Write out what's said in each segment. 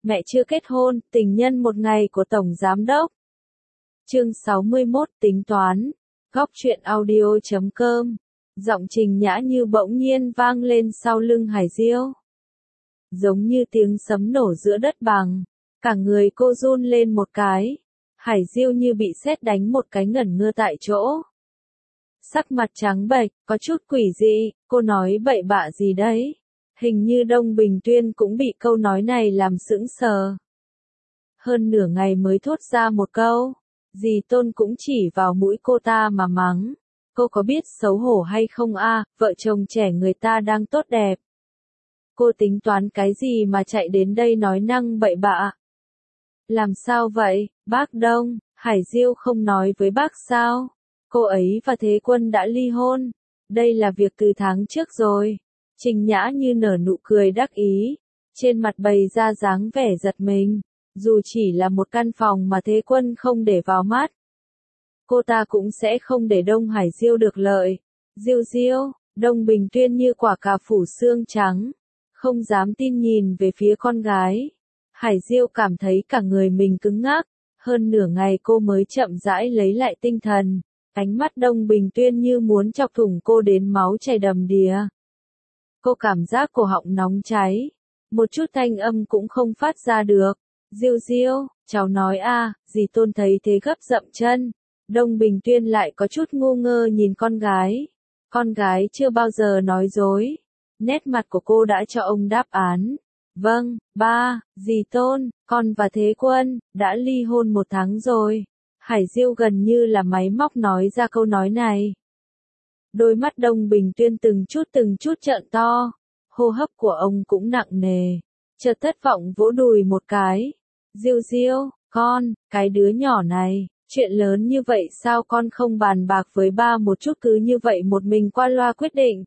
mẹ chưa kết hôn, tình nhân một ngày của Tổng Giám đốc. Chương 61 tính toán. Góc truyện audio.com. Giọng Trình Nhã Như bỗng nhiên vang lên sau lưng Hải Diêu. Giống như tiếng sấm nổ giữa đất bằng. Cả người cô run lên một cái. Hải Diêu như bị sét đánh một cái ngẩn ngơ tại chỗ. Sắc mặt trắng bệch, có chút quỷ dị, cô nói bậy bạ gì đấy? Hình như Đông Bình Tuyên cũng bị câu nói này làm sững sờ. Hơn nửa ngày mới thốt ra một câu. Dì Tôn cũng chỉ vào mũi cô ta mà mắng. Cô có biết xấu hổ hay không a? Vợ chồng trẻ người ta đang tốt đẹp. Cô tính toán cái gì mà chạy đến đây nói năng bậy bạ? Làm sao vậy, bác Đông? Hải Diêu không nói với bác sao? Cô ấy và Thế Quân đã ly hôn. Đây là việc từ tháng trước rồi. Trình Nhã Như nở nụ cười đắc ý. Trên mặt bày ra dáng vẻ giật mình. Dù chỉ là một căn phòng mà Thế Quân không để vào mắt. Cô ta cũng sẽ không để Đông Hải Diêu được lợi. Diêu Diêu, Đông Bình Tuyên như quả cà phủ xương trắng. Không dám tin nhìn về phía con gái. Hải Diêu cảm thấy cả người mình cứng ngắc. Hơn nửa ngày cô mới chậm rãi lấy lại tinh thần. Ánh mắt Đông Bình Tuyên như muốn chọc thủng cô đến máu chảy đầm đìa. Cô cảm giác cổ họng nóng cháy. Một chút thanh âm cũng không phát ra được. Diêu Diêu, cháu nói a, dì Tôn thấy thế gấp dậm chân. Đông Bình Tuyên lại có chút ngu ngơ nhìn con gái. Con gái chưa bao giờ nói dối. Nét mặt của cô đã cho ông đáp án. Vâng, ba, dì Tôn, con và Thế Quân, đã ly hôn 1 tháng rồi. Hải Diêu gần như là máy móc nói ra câu nói này. Đôi mắt Đông Bình Tuyên từng chút trợn to. Hô hấp của ông cũng nặng nề. Chợt thất vọng vỗ đùi một cái. Diêu Diêu, con, cái đứa nhỏ này, chuyện lớn như vậy sao con không bàn bạc với ba một chút cứ như vậy một mình qua loa quyết định.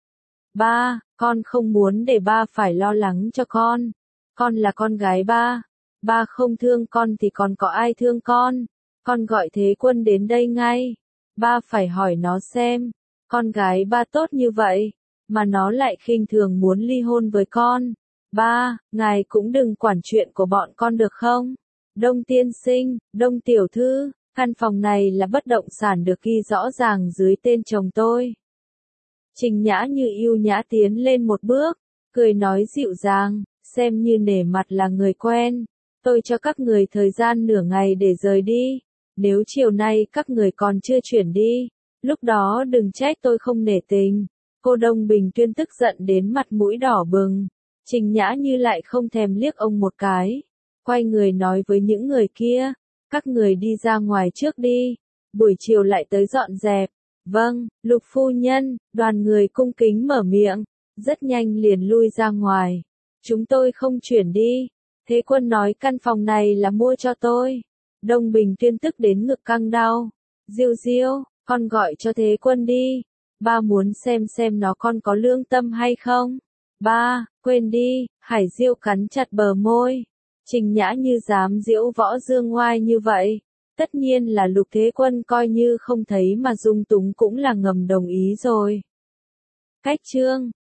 Ba, con không muốn để ba phải lo lắng cho con. Con là con gái ba. Ba không thương con thì còn có ai thương con. Con gọi Thế Quân đến đây ngay. Ba phải hỏi nó xem. Con gái ba tốt như vậy. Mà nó lại khinh thường muốn ly hôn với con. Ba, ngài cũng đừng quản chuyện của bọn con được không? Đông tiên sinh, Đông tiểu thư, căn phòng này là bất động sản được ghi rõ ràng dưới tên chồng tôi. Trình Nhã Như yêu nhã tiến lên một bước, cười nói dịu dàng, xem như nể mặt là người quen. Tôi cho các người thời gian nửa ngày để rời đi. Nếu chiều nay các người còn chưa chuyển đi, lúc đó đừng trách tôi không nể tình. Cô Đông Bình Tuyên tức giận đến mặt mũi đỏ bừng. Trình Nhã Như lại không thèm liếc ông một cái. Quay người nói với những người kia. Các người đi ra ngoài trước đi. Buổi chiều lại tới dọn dẹp. Vâng, Lục phu nhân, đoàn người cung kính mở miệng. Rất nhanh liền lui ra ngoài. Chúng tôi không chuyển đi. Thế Quân nói căn phòng này là mua cho tôi. Đông Bình Tuyên tức đến ngực căng đau. Diêu Diêu, con gọi cho Thế Quân đi. Ba muốn xem nó con có lương tâm hay không. Ba, quên đi, Hải Diêu cắn chặt bờ môi. Trình Nhã Như dám diễu võ dương ngoai như vậy. Tất nhiên là Lục Thế Quân coi như không thấy mà dung túng cũng là ngầm đồng ý rồi. Cách chương